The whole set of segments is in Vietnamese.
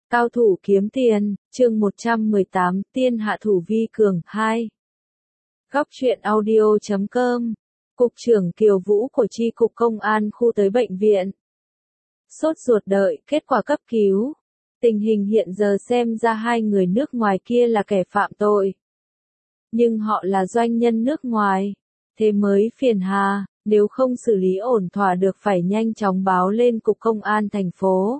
Cao thủ kiếm tiền, chương 118, tiên hạ thủ vi cường 2. Góc truyện audio.com. Cục trưởng Kiều Vũ của chi cục công an khu tới bệnh viện. Sốt ruột đợi kết quả cấp cứu. Tình hình hiện giờ xem ra hai người nước ngoài kia là kẻ phạm tội. Nhưng họ là doanh nhân nước ngoài. Thế mới phiền hà, nếu không xử lý ổn thỏa được phải nhanh chóng báo lên cục công an thành phố.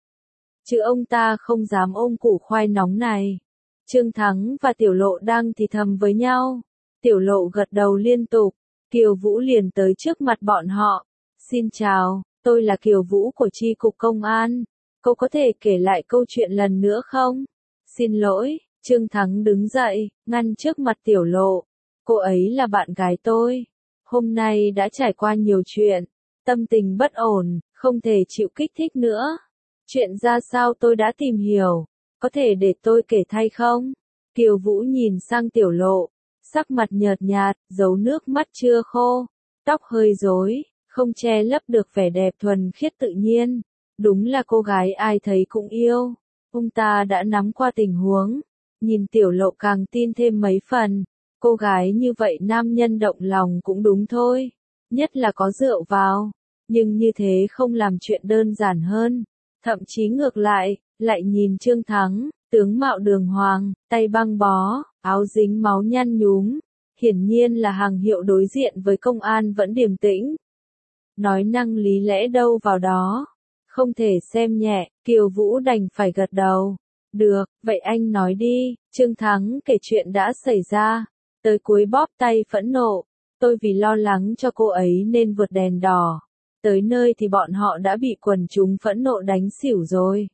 Chứ ông ta không dám ôm củ khoai nóng này. Trương Thắng và Tiểu Lộ đang thì thầm với nhau. Tiểu Lộ gật đầu liên tục. Kiều Vũ liền tới trước mặt bọn họ. Xin chào, tôi là Kiều Vũ của chi cục công an. Cô có thể kể lại câu chuyện lần nữa không? Xin lỗi, Trương Thắng đứng dậy, ngăn trước mặt Tiểu Lộ. Cô ấy là bạn gái tôi. Hôm nay đã trải qua nhiều chuyện. Tâm tình bất ổn, không thể chịu kích thích nữa. Chuyện ra sao tôi đã tìm hiểu, có thể để tôi kể thay không? Kiều Vũ nhìn sang Tiểu Lộ, sắc mặt nhợt nhạt, giấu nước mắt chưa khô, tóc hơi rối, không che lấp được vẻ đẹp thuần khiết tự nhiên. Đúng là cô gái ai thấy cũng yêu. Ông ta đã nắm qua tình huống, nhìn Tiểu Lộ càng tin thêm mấy phần. Cô gái như vậy nam nhân động lòng cũng đúng thôi, nhất là có rượu vào, nhưng như thế không làm chuyện đơn giản hơn. Thậm chí ngược lại nhìn Trương Thắng, tướng mạo đường hoàng, tay băng bó, áo dính máu nhăn nhúm, hiển nhiên là hàng hiệu đối diện với công an vẫn điềm tĩnh. Nói năng lý lẽ đâu vào đó, không thể xem nhẹ, Kiều Vũ đành phải gật đầu. Được, vậy anh nói đi, Trương Thắng kể chuyện đã xảy ra, tới cuối bóp tay phẫn nộ, tôi vì lo lắng cho cô ấy nên vượt đèn đỏ. Tới nơi thì bọn họ đã bị quần chúng phẫn nộ đánh xỉu rồi.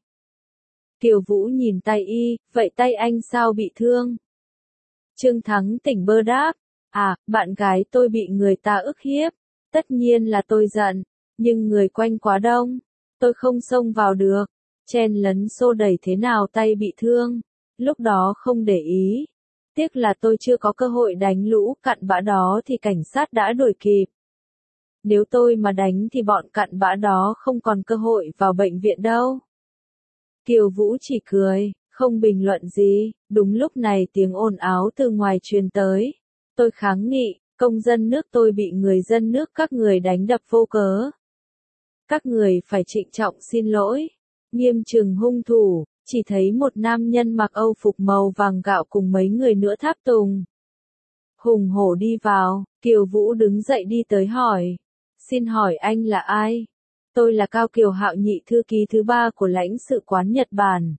Kiều Vũ nhìn tay y, vậy tay anh sao bị thương? Trương Thắng tỉnh bơ đáp, bạn gái tôi bị người ta ức hiếp, tất nhiên là tôi giận, nhưng người quanh quá đông, tôi không xông vào được, chen lấn xô đẩy thế nào tay bị thương, lúc đó không để ý. Tiếc là tôi chưa có cơ hội đánh lũ cặn bã đó thì cảnh sát đã đuổi kịp. Nếu tôi mà đánh thì bọn cặn bã đó không còn cơ hội vào bệnh viện đâu. Kiều Vũ chỉ cười, không bình luận gì. Đúng lúc này tiếng ồn ào từ ngoài truyền tới. Tôi kháng nghị, công dân nước tôi bị người dân nước các người đánh đập vô cớ. Các người phải trịnh trọng xin lỗi, nghiêm trừng hung thủ. Chỉ thấy một nam nhân mặc âu phục màu vàng gạo cùng mấy người nữa tháp tùng hùng hổ đi vào. Kiều Vũ đứng dậy đi tới hỏi. Xin hỏi anh là ai? Tôi là Cao Kiều Hạo Nhị, thư ký thứ 3 của lãnh sự quán Nhật Bản.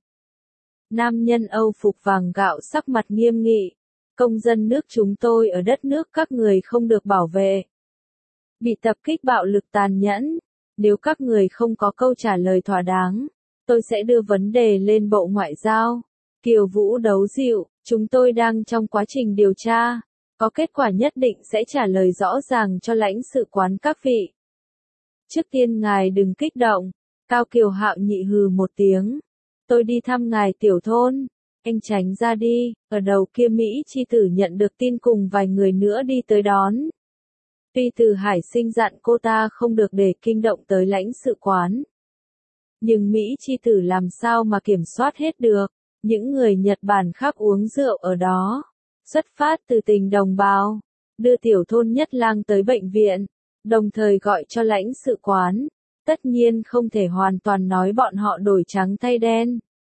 Nam nhân âu phục vàng gạo sắc mặt nghiêm nghị. Công dân nước chúng tôi ở đất nước các người không được bảo vệ. Bị tập kích bạo lực tàn nhẫn. Nếu các người không có câu trả lời thỏa đáng, tôi sẽ đưa vấn đề lên Bộ Ngoại giao. Kiều Vũ đấu dịu, chúng tôi đang trong quá trình điều tra. Có kết quả nhất định sẽ trả lời rõ ràng cho lãnh sự quán các vị. Trước tiên ngài đừng kích động. Cao Kiều Hạo Nhị hừ một tiếng. Tôi đi thăm ngài tiểu thôn. Anh tránh ra đi. Ở đầu kia Mỹ Chi Tử nhận được tin cùng vài người nữa đi tới đón. Tuy Từ Hải Sinh dặn cô ta không được để kinh động tới lãnh sự quán. Nhưng Mỹ Chi Tử làm sao mà kiểm soát hết được. Những người Nhật Bản khác uống rượu ở đó. Xuất phát từ tình đồng bào, đưa tiểu thôn Nhất Lang tới bệnh viện, đồng thời gọi cho lãnh sự quán. Tất nhiên không thể hoàn toàn nói bọn họ đổi trắng thay đen.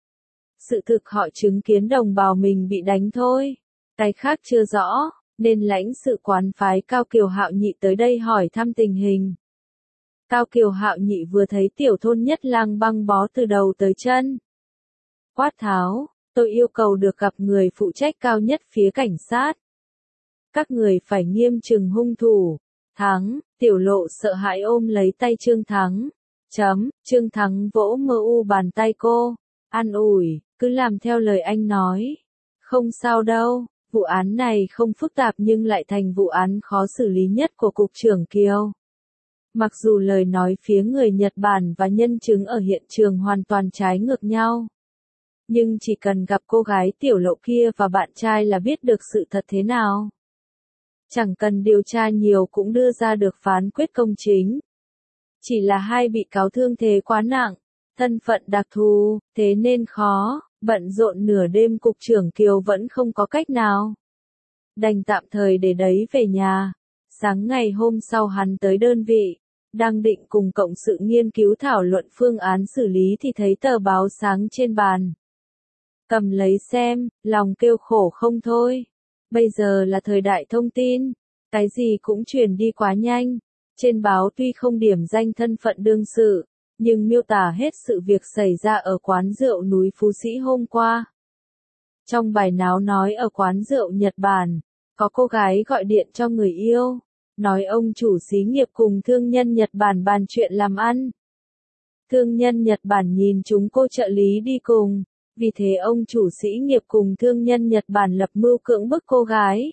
Sự thực họ chứng kiến đồng bào mình bị đánh thôi. Cái khác chưa rõ, nên lãnh sự quán phái Cao Kiều Hạo Nhị tới đây hỏi thăm tình hình. Cao Kiều Hạo Nhị vừa thấy tiểu thôn Nhất Lang băng bó từ đầu tới chân. Quát tháo. Tôi yêu cầu được gặp người phụ trách cao nhất phía cảnh sát. Các người phải nghiêm trừng hung thủ. Thắng, Tiểu Lộ sợ hãi ôm lấy tay Trương Thắng. Trương Thắng vỗ mơ u bàn tay cô. An ủi, cứ làm theo lời anh nói. Không sao đâu, vụ án này không phức tạp nhưng lại thành vụ án khó xử lý nhất của Cục trưởng Kiều. Mặc dù lời nói phía người Nhật Bản và nhân chứng ở hiện trường hoàn toàn trái ngược nhau. Nhưng chỉ cần gặp cô gái Tiểu Lộ kia và bạn trai là biết được sự thật thế nào. Chẳng cần điều tra nhiều cũng đưa ra được phán quyết công chính. Chỉ là hai bị cáo thương thế quá nặng, Thân phận đặc thù, thế nên khó, bận rộn nửa đêm cục trưởng Kiều vẫn không có cách nào. Đành tạm thời để đấy về nhà. Sáng ngày hôm sau hắn tới đơn vị, đang định cùng cộng sự nghiên cứu thảo luận phương án xử lý thì thấy tờ báo sáng trên bàn. Cầm lấy xem, lòng kêu khổ không thôi. Bây giờ là thời đại thông tin, cái gì cũng truyền đi quá nhanh. Trên báo tuy không điểm danh thân phận đương sự, nhưng miêu tả hết sự việc xảy ra ở quán rượu núi Phú Sĩ hôm qua. Trong bài náo nói ở quán rượu Nhật Bản, có cô gái gọi điện cho người yêu, nói ông chủ xí nghiệp cùng thương nhân Nhật Bản bàn chuyện làm ăn. Thương nhân Nhật Bản nhìn chúng cô trợ lý đi cùng, vì thế ông chủ xí nghiệp cùng thương nhân Nhật Bản lập mưu cưỡng bức cô gái.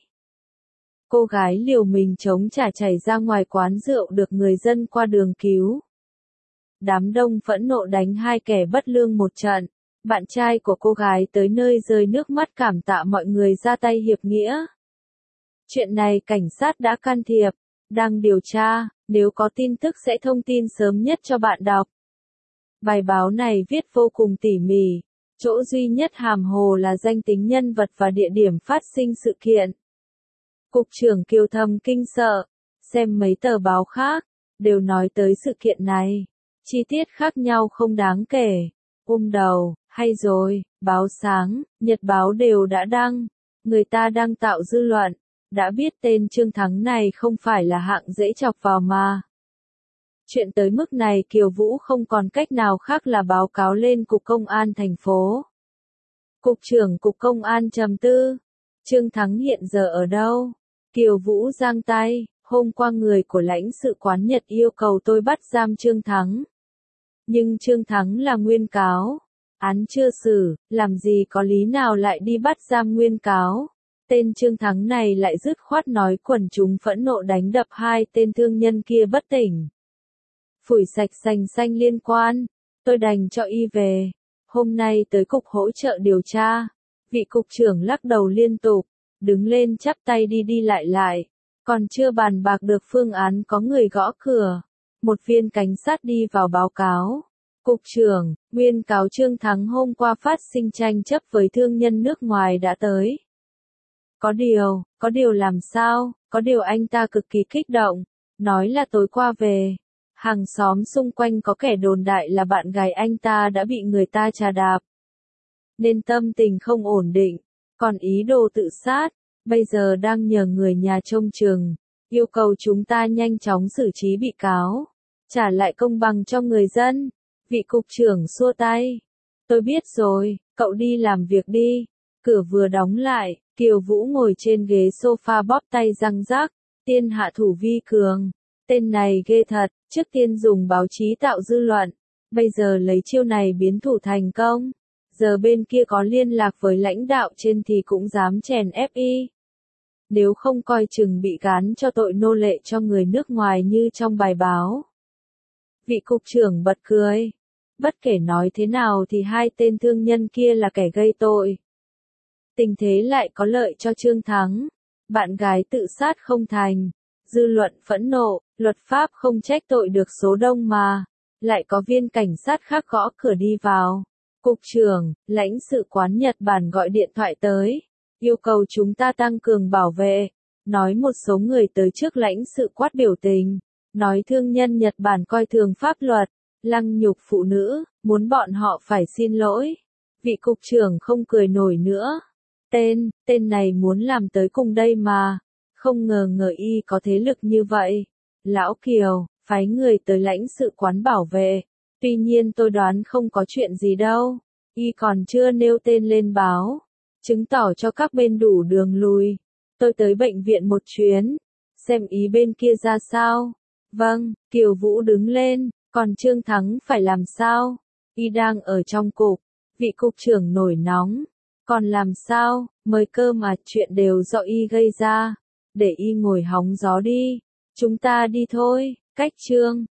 Cô gái liều mình chống trả chảy ra ngoài quán rượu được người dân qua đường cứu. Đám đông phẫn nộ đánh hai kẻ bất lương một trận. Bạn trai của cô gái tới nơi rơi nước mắt cảm tạ mọi người ra tay hiệp nghĩa. Chuyện này cảnh sát đã can thiệp, đang điều tra, nếu có tin tức sẽ thông tin sớm nhất cho bạn đọc. Bài báo này viết vô cùng tỉ mỉ, chỗ duy nhất hàm hồ là danh tính nhân vật và địa điểm phát sinh sự kiện. Cục trưởng Kiều thầm kinh sợ, xem mấy tờ báo khác, đều nói tới sự kiện này. Chi tiết khác nhau không đáng kể. Đầu, hay rồi, báo sáng, nhật báo đều đã đăng. Người ta đang tạo dư luận, đã biết tên Trương Thắng này không phải là hạng dễ chọc vào mà. Chuyện tới mức này Kiều Vũ không còn cách nào khác là báo cáo lên Cục Công an thành phố. Cục trưởng Cục Công an trầm tư. Trương Thắng hiện giờ ở đâu? Kiều Vũ giang tay, hôm qua người của lãnh sự quán Nhật yêu cầu tôi bắt giam Trương Thắng. Nhưng Trương Thắng là nguyên cáo. Án chưa xử, làm gì có lý nào lại đi bắt giam nguyên cáo. Tên Trương Thắng này lại dứt khoát nói quần chúng phẫn nộ đánh đập hai tên thương nhân kia bất tỉnh. Phủi sạch sành xanh liên quan, tôi đành cho y về. Hôm nay tới cục hỗ trợ điều tra. Vị cục trưởng lắc đầu liên tục, đứng lên chắp tay đi đi lại. Còn chưa bàn bạc được phương án có người gõ cửa. Một viên cảnh sát đi vào báo cáo. Cục trưởng, nguyên cáo Trương Thắng hôm qua phát sinh tranh chấp với thương nhân nước ngoài đã tới. Có điều làm sao, có điều anh ta cực kỳ kích động, nói là tối qua về. Hàng xóm xung quanh có kẻ đồn đại là bạn gái anh ta đã bị người ta trà đạp. Nên tâm tình không ổn định, còn ý đồ tự sát, bây giờ đang nhờ người nhà trông chừng, yêu cầu chúng ta nhanh chóng xử trí bị cáo, trả lại công bằng cho người dân. Vị cục trưởng xua tay. Tôi biết rồi, cậu đi làm việc đi. Cửa vừa đóng lại, Kiều Vũ ngồi trên ghế sofa bóp tay răng rắc. Tiên hạ thủ vi cường. Tên này ghê thật, trước tiên dùng báo chí tạo dư luận. Bây giờ lấy chiêu này biến thủ thành công. Giờ bên kia có liên lạc với lãnh đạo trên thì cũng dám chèn ép y. Nếu không coi chừng bị gán cho tội nô lệ cho người nước ngoài như trong bài báo. Vị cục trưởng bật cười. Bất kể nói thế nào thì hai tên thương nhân kia là kẻ gây tội. Tình thế lại có lợi cho Trương Thắng. Bạn gái tự sát không thành. Dư luận phẫn nộ, luật pháp không trách tội được số đông mà. Lại có viên cảnh sát khác gõ cửa đi vào. Cục trưởng, lãnh sự quán Nhật Bản gọi điện thoại tới. Yêu cầu chúng ta tăng cường bảo vệ. Nói một số người tới trước lãnh sự quát biểu tình. Nói thương nhân Nhật Bản coi thường pháp luật. Lăng nhục phụ nữ, muốn bọn họ phải xin lỗi. Vị cục trưởng không cười nổi nữa. Tên này muốn làm tới cùng đây mà. Không ngờ y có thế lực như vậy. Lão Kiều, phái người tới lãnh sự quán bảo vệ. Tuy nhiên tôi đoán không có chuyện gì đâu. Y còn chưa nêu tên lên báo. Chứng tỏ cho các bên đủ đường lui. Tôi tới bệnh viện một chuyến. Xem ý bên kia ra sao. Vâng, Kiều Vũ đứng lên. Còn Trương Thắng phải làm sao? Y đang ở trong cục. Vị cục trưởng nổi nóng. Còn làm sao? Mời cơ mà chuyện đều do y gây ra. Để y ngồi hóng gió đi. Chúng ta đi thôi. Cách Trương